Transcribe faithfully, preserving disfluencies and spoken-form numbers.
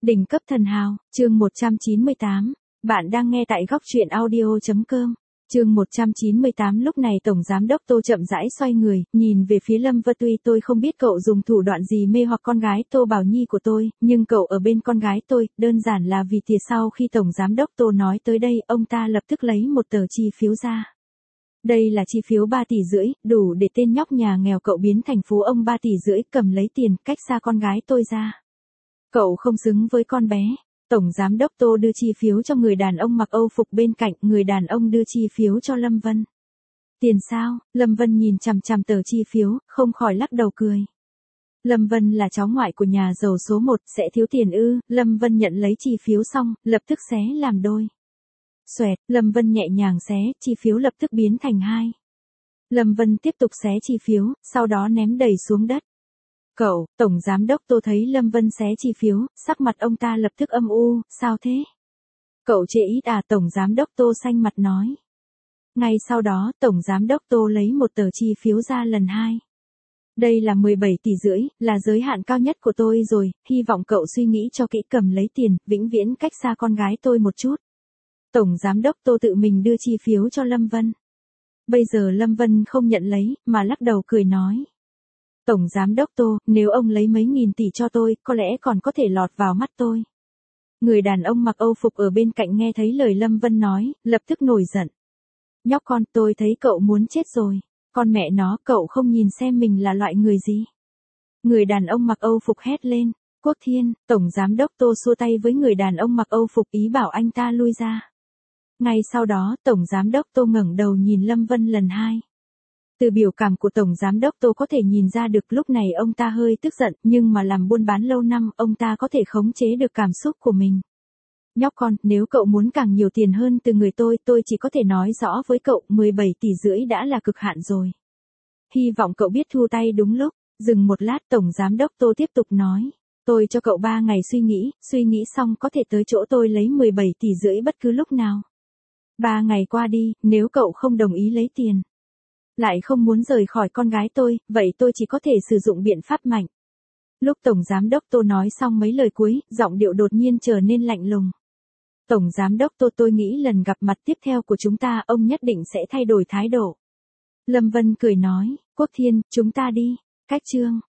Đỉnh cấp thần hào, chương một trăm chín mươi tám. Bạn đang nghe tại góc truyện audio.com. Chương một trăm chín mươi tám. Lúc này Tổng Giám đốc Tô chậm rãi xoay người, nhìn về phía Lâm Vân. Tuy tôi không biết cậu dùng thủ đoạn gì mê hoặc con gái Tô Bảo Nhi của tôi, nhưng cậu ở bên con gái tôi, đơn giản là vì tiền. Sau khi Tổng Giám đốc Tô nói tới đây, ông ta lập tức lấy một tờ chi phiếu ra. Đây là chi phiếu ba tỷ rưỡi, đủ để tên nhóc nhà nghèo cậu biến thành phú ông ba tỷ rưỡi, cầm lấy tiền, cách xa con gái tôi ra. Cậu không xứng với con bé. Tổng Giám đốc Tô đưa chi phiếu cho người đàn ông mặc Âu phục bên cạnh, người đàn ông đưa chi phiếu cho Lâm Vân. Tiền sao? Lâm Vân nhìn chằm chằm tờ chi phiếu, không khỏi lắc đầu cười. Lâm Vân là cháu ngoại của nhà giàu số một, sẽ thiếu tiền ư? Lâm Vân nhận lấy chi phiếu xong, lập tức xé làm đôi. Xoẹt, Lâm Vân nhẹ nhàng xé, chi phiếu lập tức biến thành hai. Lâm Vân tiếp tục xé chi phiếu, sau đó ném đầy xuống đất. Cậu, Tổng Giám đốc Tô thấy Lâm Vân xé chi phiếu, sắc mặt ông ta lập tức âm u, sao thế? Cậu chê ít à? Tổng Giám đốc Tô xanh mặt nói. Ngay sau đó, Tổng Giám đốc Tô lấy một tờ chi phiếu ra lần hai. Đây là mười bảy tỷ rưỡi, là giới hạn cao nhất của tôi rồi, hy vọng cậu suy nghĩ cho kỹ, cầm lấy tiền, vĩnh viễn cách xa con gái tôi một chút. Tổng Giám đốc Tô tự mình đưa chi phiếu cho Lâm Vân. Bây giờ Lâm Vân không nhận lấy, mà lắc đầu cười nói. Tổng Giám đốc Tô, nếu ông lấy mấy nghìn tỷ cho tôi, có lẽ còn có thể lọt vào mắt tôi. Người đàn ông mặc Âu phục ở bên cạnh nghe thấy lời Lâm Vân nói, lập tức nổi giận. Nhóc con, tôi thấy cậu muốn chết rồi. Con mẹ nó, cậu không nhìn xem mình là loại người gì. Người đàn ông mặc Âu phục hét lên. Quốc Thiên, Tổng Giám đốc Tô xua tay với người đàn ông mặc Âu phục, ý bảo anh ta lui ra. Ngay sau đó, Tổng Giám đốc Tô ngẩng đầu nhìn Lâm Vân lần hai. Từ biểu cảm của Tổng Giám đốc Tô có thể nhìn ra được lúc này ông ta hơi tức giận, nhưng mà làm buôn bán lâu năm, ông ta có thể khống chế được cảm xúc của mình. Nhóc con, nếu cậu muốn càng nhiều tiền hơn từ người tôi, tôi chỉ có thể nói rõ với cậu, mười bảy tỷ rưỡi đã là cực hạn rồi. Hy vọng cậu biết thu tay đúng lúc. Dừng một lát, Tổng Giám đốc Tô tiếp tục nói. Tôi cho cậu ba ngày suy nghĩ, suy nghĩ xong có thể tới chỗ tôi lấy mười bảy tỷ rưỡi bất cứ lúc nào. Ba ngày qua đi, nếu cậu không đồng ý lấy tiền, lại không muốn rời khỏi con gái tôi, vậy tôi chỉ có thể sử dụng biện pháp mạnh. Lúc Tổng Giám đốc Tô nói xong mấy lời cuối, giọng điệu đột nhiên trở nên lạnh lùng. Tổng Giám đốc Tô, tôi nghĩ lần gặp mặt tiếp theo của chúng ta, ông nhất định sẽ thay đổi thái độ. Lâm Vân cười nói, Quốc Thiên, chúng ta đi. Cách chương